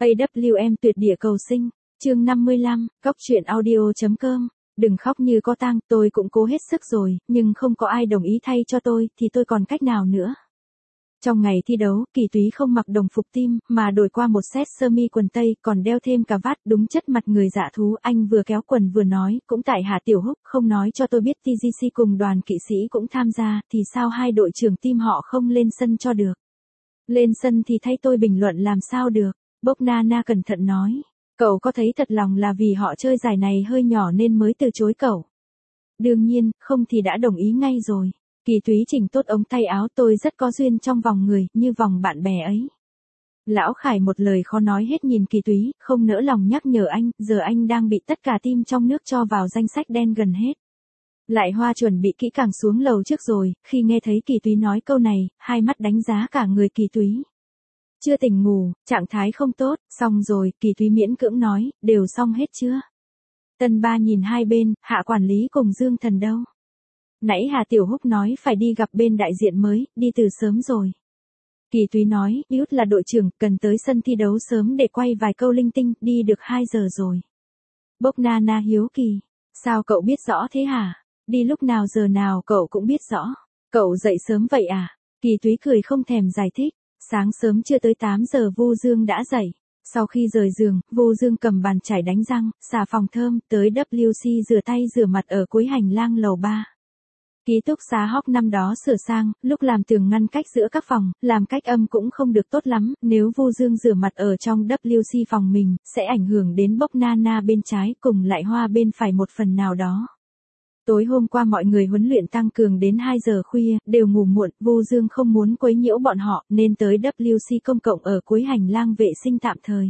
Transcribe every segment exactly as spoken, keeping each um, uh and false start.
a vê em tuyệt địa cầu sinh, chương năm mươi lăm, góc truyện audio.com. Đừng khóc như có tang, tôi cũng cố hết sức rồi, nhưng không có ai đồng ý thay cho tôi, thì tôi còn cách nào nữa. Trong ngày thi đấu, Kỳ Túy không mặc đồng phục team, mà đổi qua một set sơ mi quần tây, còn đeo thêm cà vạt, đúng chất mặt người dạ thú. Anh vừa kéo quần vừa nói, cũng tại Hà Tiểu Húc không nói cho tôi biết tê giê xê cùng đoàn kỵ sĩ cũng tham gia, thì sao hai đội trưởng team họ không lên sân cho được. Lên sân thì thay tôi bình luận làm sao được. Bốc Na Na cẩn thận nói. Cậu có thấy thật lòng là vì họ chơi giải này hơi nhỏ nên mới từ chối cậu? Đương nhiên, không thì đã đồng ý ngay rồi. Kỳ Túy chỉnh tốt ống tay áo, tôi rất có duyên trong vòng người, như vòng bạn bè ấy. Lão Khải một lời khó nói hết nhìn Kỳ Túy, không nỡ lòng nhắc nhở anh, giờ anh đang bị tất cả team trong nước cho vào danh sách đen gần hết. Lại Hoa chuẩn bị kỹ càng xuống lầu trước rồi, khi nghe thấy Kỳ Túy nói câu này, hai mắt đánh giá cả người Kỳ Túy. Chưa tỉnh ngủ, trạng thái không tốt, xong rồi, Kỳ Túy miễn cưỡng nói, đều xong hết chưa? Tần Ba nhìn hai bên, Hạ quản lý cùng Dương Thần đâu? Nãy Hà Tiểu Húc nói phải đi gặp bên đại diện mới, đi từ sớm rồi. Kỳ Túy nói, Yút là đội trưởng, cần tới sân thi đấu sớm để quay vài câu linh tinh, đi được hai giờ rồi. Bốc Na Na hiếu kỳ, sao cậu biết rõ thế hả? Đi lúc nào giờ nào cậu cũng biết rõ. Cậu dậy sớm vậy à? Kỳ Túy cười không thèm giải thích. Sáng sớm chưa tới tám giờ Vu Dương đã dậy. Sau khi rời giường, Vu Dương cầm bàn chải đánh răng, xà phòng thơm, tới vê kép xê rửa tay rửa mặt ở cuối hành lang lầu ba. Ký túc xá Hóc năm đó sửa sang, lúc làm tường ngăn cách giữa các phòng, làm cách âm cũng không được tốt lắm, nếu Vu Dương rửa mặt ở trong vê kép xê phòng mình, sẽ ảnh hưởng đến Bốc Na Na bên trái cùng Lại Hoa bên phải một phần nào đó. Tối hôm qua mọi người huấn luyện tăng cường đến hai giờ khuya, đều ngủ muộn, Vu Dương không muốn quấy nhiễu bọn họ, nên tới vê kép xê công cộng ở cuối hành lang vệ sinh tạm thời.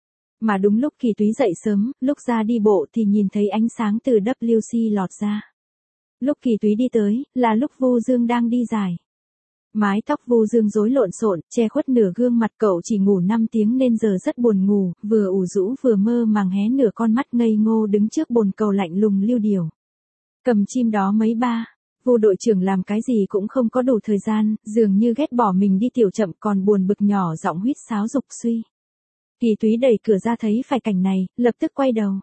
Mà đúng lúc Kỳ Túy dậy sớm, lúc ra đi bộ thì nhìn thấy ánh sáng từ vê kép xê lọt ra. Lúc Kỳ Túy đi tới, là lúc Vu Dương đang đi dài. Mái tóc Vu Dương rối lộn xộn, che khuất nửa gương mặt, cậu chỉ ngủ năm tiếng nên giờ rất buồn ngủ, vừa ủ rũ vừa mơ màng hé nửa con mắt ngây ngô đứng trước bồn cầu lạnh lùng lưu điểu. Cầm chim đó mấy ba, Vu đội trưởng làm cái gì cũng không có đủ thời gian, dường như ghét bỏ mình đi tiểu chậm còn buồn bực nhỏ giọng huýt sáo dục suy. Kỳ Túy đẩy cửa ra thấy phải cảnh này, lập tức quay đầu.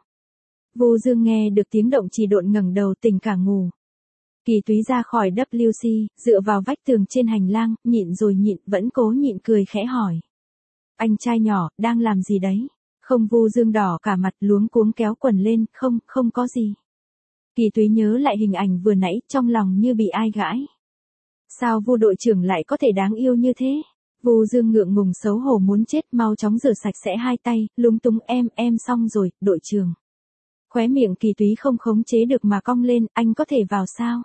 Vu Dương nghe được tiếng động chỉ độn ngẩng đầu tỉnh cả ngủ. Kỳ Túy ra khỏi vê kép xê, dựa vào vách tường trên hành lang, nhịn rồi nhịn, vẫn cố nhịn cười khẽ hỏi. Anh trai nhỏ, đang làm gì đấy? Không. Vu Dương đỏ cả mặt luống cuống kéo quần lên, không, không có gì. Kỳ Túy nhớ lại hình ảnh vừa nãy, trong lòng như bị ai gãi. Sao Vu đội trưởng lại có thể đáng yêu như thế? Vu Dương ngượng ngùng xấu hổ muốn chết, mau chóng rửa sạch sẽ hai tay, lúng túng em, em xong rồi, đội trưởng. Khóe miệng Kỳ Túy không khống chế được mà cong lên, anh có thể vào sao?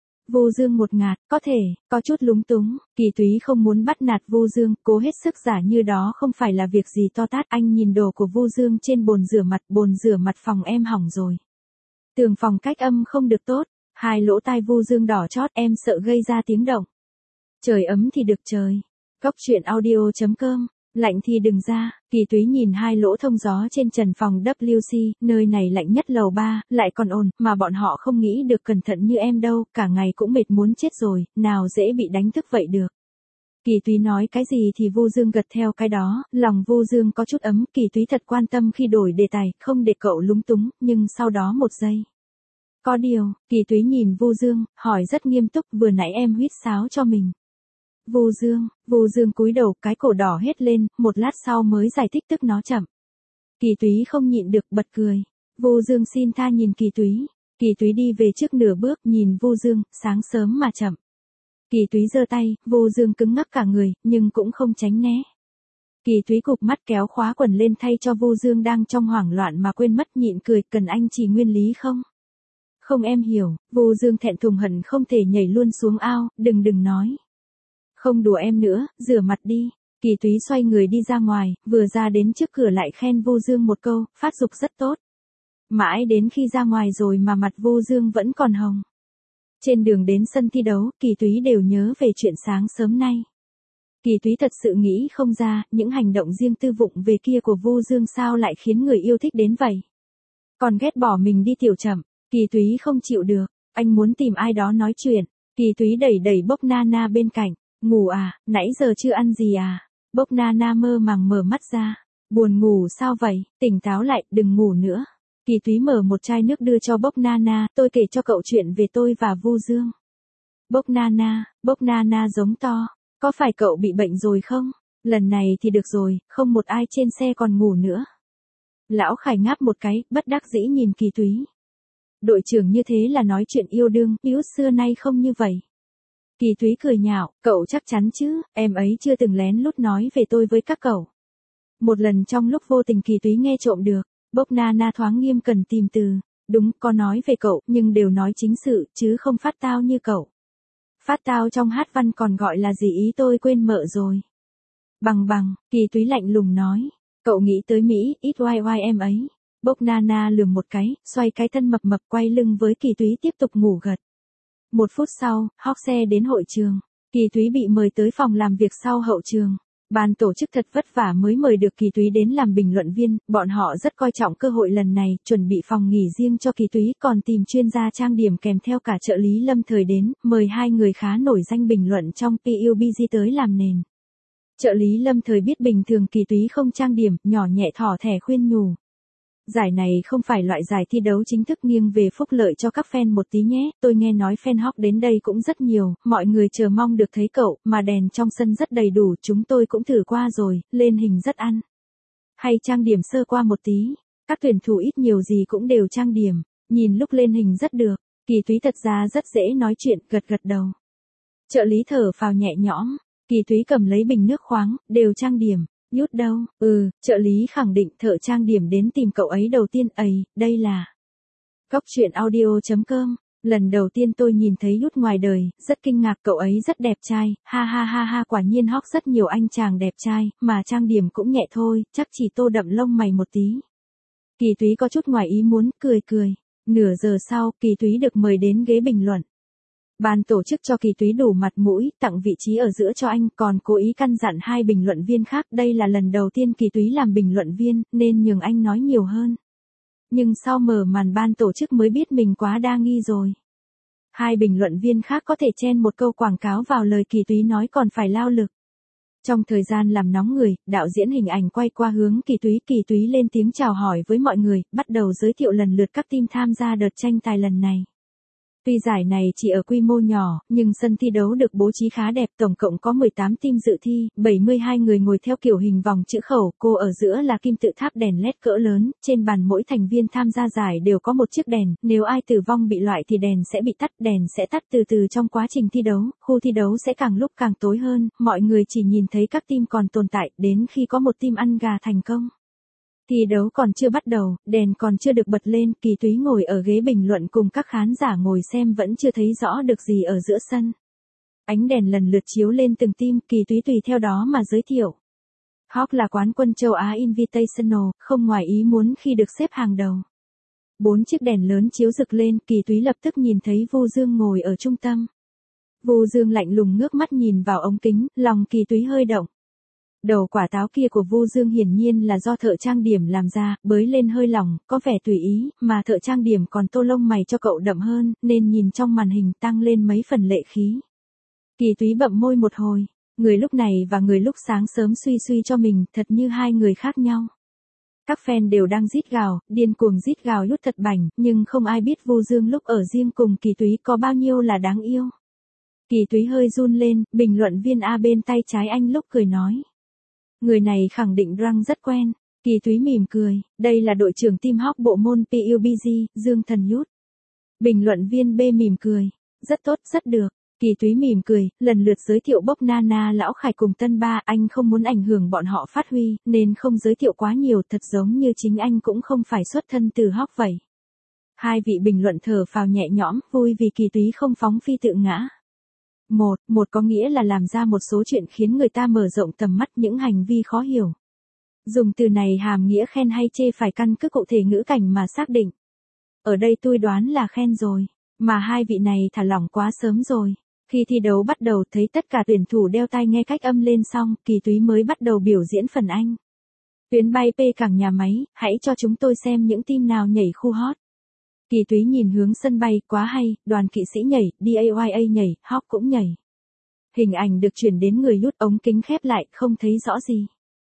Vu Dương một ngạt, có thể, có chút lúng túng, Kỳ Túy không muốn bắt nạt Vu Dương, cố hết sức giả như đó không phải là việc gì to tát. Anh nhìn đồ của Vu Dương trên bồn rửa mặt, bồn rửa mặt phòng em hỏng rồi. Tường phòng cách âm không được tốt, hai lỗ tai Vu Dương đỏ chót, em sợ gây ra tiếng động. Trời ấm thì được trời. Góc truyện audio.com, lạnh thì đừng ra. Kỳ Túy nhìn hai lỗ thông gió trên trần phòng vê kép xê, nơi này lạnh nhất lầu ba, lại còn ồn, mà bọn họ không nghĩ được cẩn thận như em đâu, cả ngày cũng mệt muốn chết rồi, nào dễ bị đánh thức vậy được. Kỳ Túy nói cái gì thì Vu Dương gật theo cái đó, lòng Vu Dương có chút ấm, Kỳ Túy thật quan tâm khi đổi đề tài, không để cậu lúng túng, nhưng sau đó một giây. Có điều, Kỳ Túy nhìn Vu Dương, hỏi rất nghiêm túc, vừa nãy em huýt sáo cho mình. Vu Dương, Vu Dương cúi đầu, cái cổ đỏ hết lên, một lát sau mới giải thích tức nó chậm. Kỳ Túy không nhịn được bật cười. Vu Dương xin tha nhìn Kỳ Túy. Kỳ Túy đi về trước nửa bước, nhìn Vu Dương, sáng sớm mà chậm. Kỳ Túy giơ tay, Vu Dương cứng ngắc cả người, nhưng cũng không tránh né. Kỳ Túy cụp mắt kéo khóa quần lên thay cho Vu Dương đang trong hoảng loạn mà quên mất, nhịn cười, cần anh chỉ nguyên lý không? Không, em hiểu. Vu Dương thẹn thùng hận không thể nhảy luôn xuống ao, đừng đừng nói. Không đùa em nữa, rửa mặt đi. Kỳ Túy xoay người đi ra ngoài, vừa ra đến trước cửa lại khen Vu Dương một câu, phát dục rất tốt. Mãi đến khi ra ngoài rồi mà mặt Vu Dương vẫn còn hồng. Trên đường đến sân thi đấu, Kỳ Túy đều nhớ về chuyện sáng sớm nay. Kỳ Túy thật sự nghĩ không ra, những hành động riêng tư vụng về kia của Vu Dương sao lại khiến người yêu thích đến vậy. Còn ghét bỏ mình đi tiểu chậm, Kỳ Túy không chịu được, anh muốn tìm ai đó nói chuyện. Kỳ Túy đẩy đẩy Bốc Na Na bên cạnh. Ngủ à, nãy giờ chưa ăn gì à? Bốc Na Na mơ màng mở mắt ra. Buồn ngủ sao vậy, tỉnh táo lại, đừng ngủ nữa. Kỳ Túy mở một chai nước đưa cho Bốc Nana, tôi kể cho cậu chuyện về tôi và Vu Dương. Bốc Nana, Bốc Nana giống to, có phải cậu bị bệnh rồi không? Lần này thì được rồi, không một ai trên xe còn ngủ nữa. Lão Khải ngáp một cái, bất đắc dĩ nhìn Kỳ Túy. Đội trưởng như thế là nói chuyện yêu đương, yếu xưa nay không như vậy. Kỳ Túy cười nhạo, cậu chắc chắn chứ, em ấy chưa từng lén lút nói về tôi với các cậu. Một lần trong lúc vô tình Kỳ Túy nghe trộm được, Bốc Nana thoáng nghiêm cần tìm từ, đúng, có nói về cậu, nhưng đều nói chính sự, chứ không phát tao như cậu. Phát tao trong hát văn còn gọi là gì ý tôi quên mợ rồi. Bằng bằng, Kỳ Túy lạnh lùng nói, cậu nghĩ tới Mỹ, ít oai oai em ấy. Bốc Nana lườm một cái, xoay cái thân mập mập quay lưng với Kỳ Túy tiếp tục ngủ gật. Một phút sau, Hóc xe đến hội trường. Kỳ Túy bị mời tới phòng làm việc sau hậu trường. Ban tổ chức thật vất vả mới mời được Kỳ Túy đến làm bình luận viên, bọn họ rất coi trọng cơ hội lần này, chuẩn bị phòng nghỉ riêng cho Kỳ Túy, còn tìm chuyên gia trang điểm kèm theo cả trợ lý Lâm Thời đến, mời hai người khá nổi danh bình luận trong pê u bê giê tới làm nền. Trợ lý Lâm Thời biết bình thường Kỳ Túy không trang điểm, nhỏ nhẹ thỏ thẻ khuyên nhủ. Giải này không phải loại giải thi đấu chính thức, nghiêng về phúc lợi cho các fan một tí nhé, tôi nghe nói fan Hóc đến đây cũng rất nhiều, mọi người chờ mong được thấy cậu, mà đèn trong sân rất đầy đủ, chúng tôi cũng thử qua rồi, lên hình rất ăn. Hay trang điểm sơ qua một tí, các tuyển thủ ít nhiều gì cũng đều trang điểm, nhìn lúc lên hình rất được, Kỳ Túy thật ra rất dễ nói chuyện, gật gật đầu. Trợ lý thở phào nhẹ nhõm, Kỳ Túy cầm lấy bình nước khoáng, đều trang điểm. Nhút đâu, ừ, trợ lý khẳng định thợ trang điểm đến tìm cậu ấy đầu tiên, ấy, đây là Góc truyện audio chấm com, lần đầu tiên tôi nhìn thấy Nhút ngoài đời, rất kinh ngạc, cậu ấy rất đẹp trai, ha ha ha ha, quả nhiên Hóc rất nhiều anh chàng đẹp trai, mà trang điểm cũng nhẹ thôi, chắc chỉ tô đậm lông mày một tí. Kỳ Túy có chút ngoài ý muốn, cười cười, nửa giờ sau, Kỳ Túy được mời đến ghế bình luận. Ban tổ chức cho Kỳ Túy đủ mặt mũi, tặng vị trí ở giữa cho anh, còn cố ý căn dặn hai bình luận viên khác, đây là lần đầu tiên Kỳ Túy làm bình luận viên, nên nhường anh nói nhiều hơn. Nhưng sau mở màn ban tổ chức mới biết mình quá đa nghi rồi. Hai bình luận viên khác có thể chen một câu quảng cáo vào lời Kỳ Túy nói còn phải lao lực. Trong thời gian làm nóng người, đạo diễn hình ảnh quay qua hướng Kỳ Túy, Kỳ Túy lên tiếng chào hỏi với mọi người, bắt đầu giới thiệu lần lượt các team tham gia đợt tranh tài lần này. Tuy giải này chỉ ở quy mô nhỏ, nhưng sân thi đấu được bố trí khá đẹp, tổng cộng có mười tám team dự thi, bảy mươi hai người ngồi theo kiểu hình vòng chữ khẩu, cô ở giữa là kim tự tháp đèn led cỡ lớn, trên bàn mỗi thành viên tham gia giải đều có một chiếc đèn, nếu ai tử vong bị loại thì đèn sẽ bị tắt, đèn sẽ tắt từ từ trong quá trình thi đấu, khu thi đấu sẽ càng lúc càng tối hơn, mọi người chỉ nhìn thấy các team còn tồn tại, đến khi có một team ăn gà thành công. Thi đấu còn chưa bắt đầu, đèn còn chưa được bật lên, Kỳ Túy ngồi ở ghế bình luận cùng các khán giả ngồi xem vẫn chưa thấy rõ được gì ở giữa sân. Ánh đèn lần lượt chiếu lên từng team, Kỳ Túy tùy theo đó mà giới thiệu. Hóc là quán quân châu Á Invitational, không ngoài ý muốn khi được xếp hàng đầu. Bốn chiếc đèn lớn chiếu rực lên, Kỳ Túy lập tức nhìn thấy Vu Dương ngồi ở trung tâm. Vu Dương lạnh lùng ngước mắt nhìn vào ống kính, lòng Kỳ Túy hơi động. Đầu quả táo kia của Vu Dương hiển nhiên là do thợ trang điểm làm ra, bới lên hơi lỏng, có vẻ tùy ý, mà thợ trang điểm còn tô lông mày cho cậu đậm hơn, nên nhìn trong màn hình tăng lên mấy phần lệ khí. Kỳ Túy bậm môi một hồi, người lúc này và người lúc sáng sớm suy suy cho mình, thật như hai người khác nhau. Các fan đều đang rít gào, điên cuồng rít gào Nhút thật bảnh, nhưng không ai biết Vu Dương lúc ở riêng cùng Kỳ Túy có bao nhiêu là đáng yêu. Kỳ Túy hơi run lên, bình luận viên A bên tay trái anh lúc cười nói. Người này khẳng định Răng rất quen. Kỳ Túy mỉm cười, đây là đội trưởng team Hóc bộ môn pê u bê giê, Dương Thần Nhút. Bình luận viên B mỉm cười, rất tốt, rất được. Kỳ Túy mỉm cười, lần lượt giới thiệu Bốc Nana, Lão Khải cùng Tân Ba, anh không muốn ảnh hưởng bọn họ phát huy, nên không giới thiệu quá nhiều, thật giống như chính anh cũng không phải xuất thân từ Hóc vậy. Hai vị bình luận thở phào nhẹ nhõm, vui vì Kỳ Túy không phóng phi tự ngã. Một, một có nghĩa là làm ra một số chuyện khiến người ta mở rộng tầm mắt, những hành vi khó hiểu. Dùng từ này hàm nghĩa khen hay chê phải căn cứ cụ thể ngữ cảnh mà xác định. Ở đây tôi đoán là khen rồi, mà hai vị này thả lỏng quá sớm rồi. Khi thi đấu bắt đầu thấy tất cả tuyển thủ đeo tai nghe cách âm lên xong, Kỳ Túy mới bắt đầu biểu diễn phần Anh. Tuyến bay P cảng nhà máy, hãy cho chúng tôi xem những team nào nhảy khu hot. Kỳ Túy nhìn hướng sân bay, quá hay, đoàn kỵ sĩ nhảy, đê a i a nhảy, Hóc cũng nhảy. Hình ảnh được chuyển đến người Nhút, ống kính khép lại, không thấy rõ gì.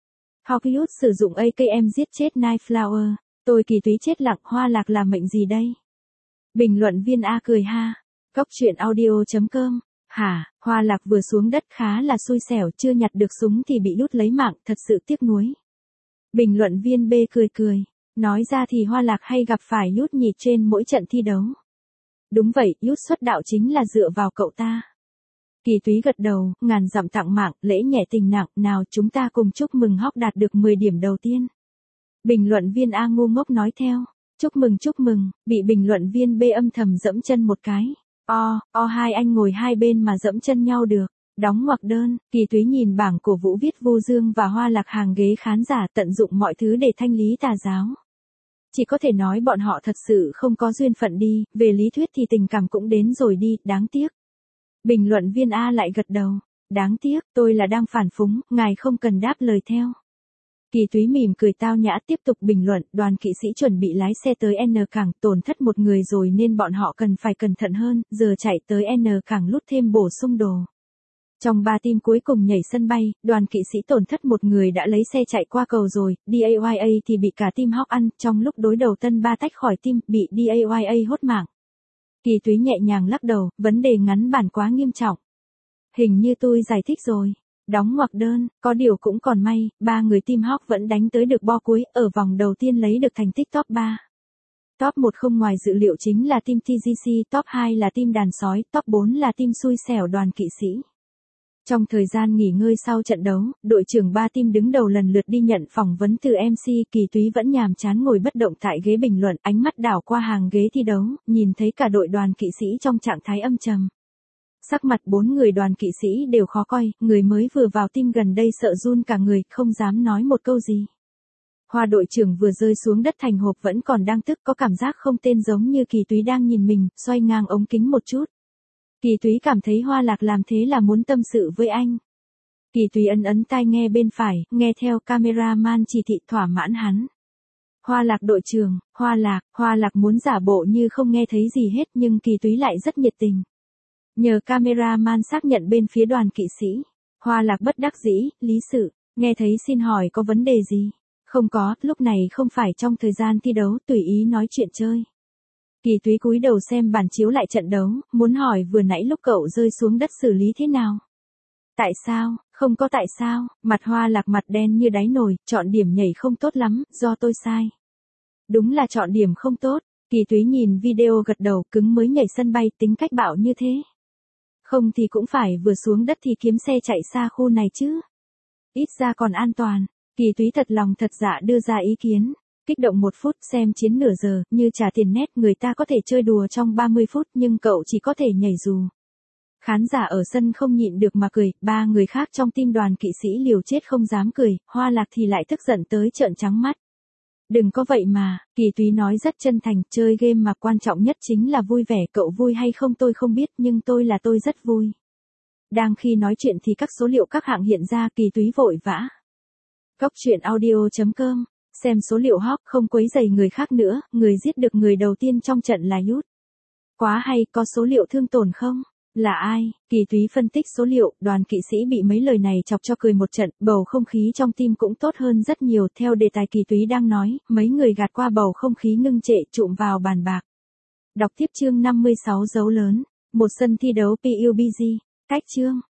Hollywood sử dụng a ca em giết chết Nightflower. Tôi Kỳ Túy chết lặng, Hoa Lạc là mệnh gì đây? Bình luận viên A cười ha. Cốc truyện audio chấm com. Hả, Hoa Lạc vừa xuống đất khá là xui xẻo, chưa nhặt được súng thì bị đút lấy mạng, thật sự tiếc nuối. Bình luận viên B cười cười. Nói ra thì Hoa Lạc hay gặp phải Yút nhỉ trên mỗi trận thi đấu. Đúng vậy, Yút xuất đạo chính là dựa vào cậu ta. Kỳ Túy gật đầu, ngàn dặm tặng mạng, lễ nhẹ tình nặng, nào chúng ta cùng chúc mừng Hóc đạt được mười điểm đầu tiên. Bình luận viên A ngu ngốc nói theo. Chúc mừng chúc mừng, bị bình luận viên B âm thầm dẫm chân một cái. O, o hai anh ngồi hai bên mà dẫm chân nhau được. Đóng ngoặc đơn, Kỳ Túy nhìn bảng cổ vũ viết Vô Dương và Hoa Lạc hàng ghế khán giả tận dụng mọi thứ để thanh lý tà giáo. Chỉ có thể nói bọn họ thật sự không có duyên phận đi, về lý thuyết thì tình cảm cũng đến rồi đi, đáng tiếc. Bình luận viên A lại gật đầu. Đáng tiếc, tôi là đang phản phúng, ngài không cần đáp lời theo. Kỳ Túy mỉm cười tao nhã tiếp tục bình luận, đoàn kỵ sĩ chuẩn bị lái xe tới N cảng, tổn thất một người rồi nên bọn họ cần phải cẩn thận hơn, giờ chạy tới N cảng lút thêm bổ sung đồ. Trong ba team cuối cùng nhảy sân bay, đoàn kỵ sĩ tổn thất một người đã lấy xe chạy qua cầu rồi, đê a i a thì bị cả team Hawk ăn, trong lúc đối đầu tân ba tách khỏi team, bị đê a i a hốt mạng. Kỳ Túy nhẹ nhàng lắc đầu, vấn đề ngắn bản quá nghiêm trọng. Hình như tôi giải thích rồi. Đóng ngoặc đơn, có điều cũng còn may, ba người team Hawk vẫn đánh tới được bo cuối, ở vòng đầu tiên lấy được thành tích top ba. Top một không ngoài dự liệu chính là team tê giê xê, top hai là team đàn sói, top bốn là team xui xẻo đoàn kỵ sĩ. Trong thời gian nghỉ ngơi sau trận đấu, đội trưởng ba team đứng đầu lần lượt đi nhận phỏng vấn từ em xê, Kỳ Túy vẫn nhàm chán ngồi bất động tại ghế bình luận, ánh mắt đảo qua hàng ghế thi đấu, nhìn thấy cả đội đoàn kỵ sĩ trong trạng thái âm trầm. Sắc mặt bốn người đoàn kỵ sĩ đều khó coi, người mới vừa vào team gần đây sợ run cả người, không dám nói một câu gì. Hoa đội trưởng vừa rơi xuống đất thành hộp vẫn còn đang tức, có cảm giác không tên giống như Kỳ Túy đang nhìn mình, xoay ngang ống kính một chút. Kỳ Túy cảm thấy Hoa Lạc làm thế là muốn tâm sự với anh. Kỳ Túy ấn ấn tai nghe bên phải, nghe theo cameraman chỉ thị thỏa mãn hắn. Hoa Lạc đội trưởng, Hoa Lạc, Hoa Lạc muốn giả bộ như không nghe thấy gì hết nhưng Kỳ Túy lại rất nhiệt tình. Nhờ cameraman xác nhận bên phía đoàn kỵ sĩ. Hoa Lạc bất đắc dĩ, lý sự, nghe thấy xin hỏi có vấn đề gì? Không có, lúc này không phải trong thời gian thi đấu, tùy ý nói chuyện chơi. Kỳ Túy cúi đầu xem bản chiếu lại trận đấu, muốn hỏi vừa nãy lúc cậu rơi xuống đất xử lý thế nào? Tại sao? Không có tại sao, mặt Hoa Lạc mặt đen như đáy nồi, chọn điểm nhảy không tốt lắm, do tôi sai. Đúng là chọn điểm không tốt, Kỳ Túy nhìn video gật đầu, cứng mới nhảy sân bay, tính cách bạo như thế. Không thì cũng phải vừa xuống đất thì kiếm xe chạy xa khu này chứ. Ít ra còn an toàn, Kỳ Túy thật lòng thật dạ đưa ra ý kiến. Kích động một phút xem chiến nửa giờ, như trả tiền nét người ta có thể chơi đùa trong ba mươi phút nhưng cậu chỉ có thể nhảy dù. Khán giả ở sân không nhịn được mà cười, ba người khác trong team đoàn kỵ sĩ liều chết không dám cười, Hoa Lạc thì lại tức giận tới trợn trắng mắt. Đừng có vậy mà, Kỳ Túy nói rất chân thành, chơi game mà quan trọng nhất chính là vui vẻ, cậu vui hay không tôi không biết nhưng tôi là tôi rất vui. Đang khi nói chuyện thì các số liệu các hạng hiện ra, Kỳ Túy vội vã. Cốc truyện audio chấm com, xem số liệu Hawk không quấy rầy người khác nữa, người giết được người đầu tiên trong trận là Yút. Quá hay, có số liệu thương tổn không? Là ai? Kỳ Túy phân tích số liệu, đoàn kỵ sĩ bị mấy lời này chọc cho cười một trận, bầu không khí trong team cũng tốt hơn rất nhiều, theo đề tài Kỳ Túy đang nói, mấy người gạt qua bầu không khí ngưng trệ trụm vào bàn bạc. Đọc tiếp chương năm mươi sáu dấu lớn, một sân thi đấu pê u bê giê, cách chương.